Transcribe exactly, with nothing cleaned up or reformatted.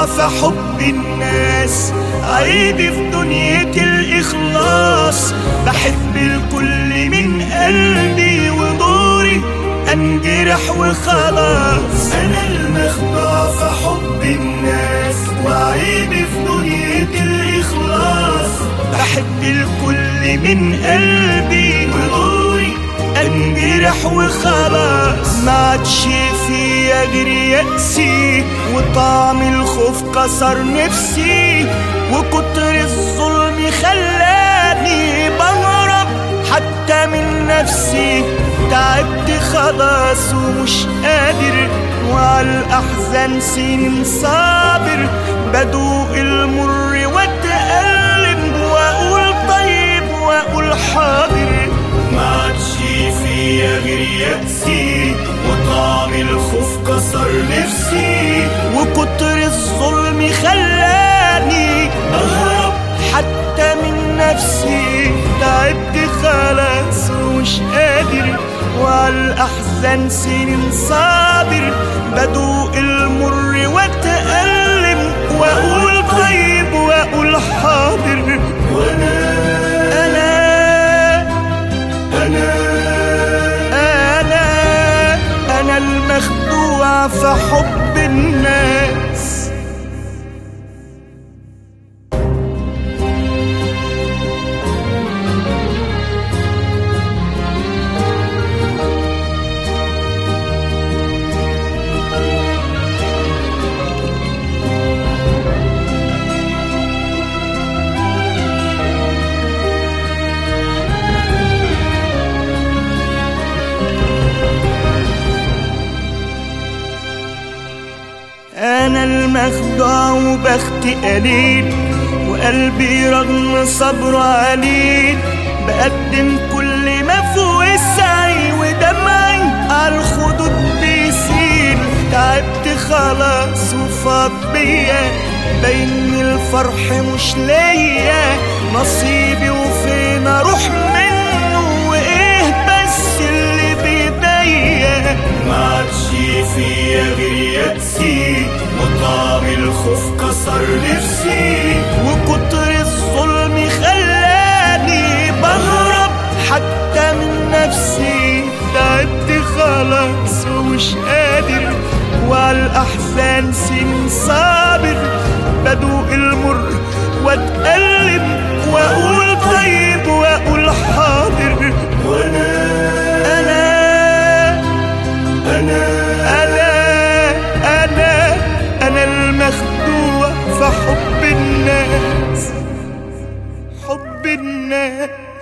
مخدوع في حب الناس، عيبي في دنيتي الإخلاص، بحب الكل من قلبي ودوري انجرح وخلاص. انا المخدوع في حب الناس، وعيبي في دنيتي الإخلاص، بحب الكل من قلبي ودوري انجرح وخلاص. ما عادش فيا غير يأسي، وطعم الخوف كسر نفسي، وكتر الظلم خلاني بهرب حتى من نفسي. تعبت خلاص ومش قادر، وعلى الأحزان سنين صابر، بدوق المر واتألم، وأقول طيب وأقول حاضر. ما عادش فيا غير يأسي، وطعم الخوف كسر نفسي، وكتر الظلم خلاني أهرب حتى من نفسي. تعبت خلاص ومش قادر، وعلى الأحزان سنين صابر، بدوق المر واتألم، وأقول طيب وأقول حاضر. وأنا أنا أنا أنا أنا المخدوع في حب الناس. أنا المخدوع وبختي قليل، وقلبي رغم صبره عليل، بقدم كل ما في وسعي، ودمعي عالخدود بيسيل. تعبت خلاص وفاض بيا، بين الفرح مش ليا نصيبي، وفين اروح منه، وايه بس اللي بيضيق. ما عادش فيا غير يأسي، وطعم الخوف كسر نفسي، وكتر الظلم خلاني بهرب حتى من نفسي. تعبت خلاص ومش قادر، وعلى الأحزان سنين صابر، بدوق المر واتألم، وأقول طيب وأقول حاضر. وأنا أنا أنا أنا أنا أنا المخدوع في حب الناس، حب الناس.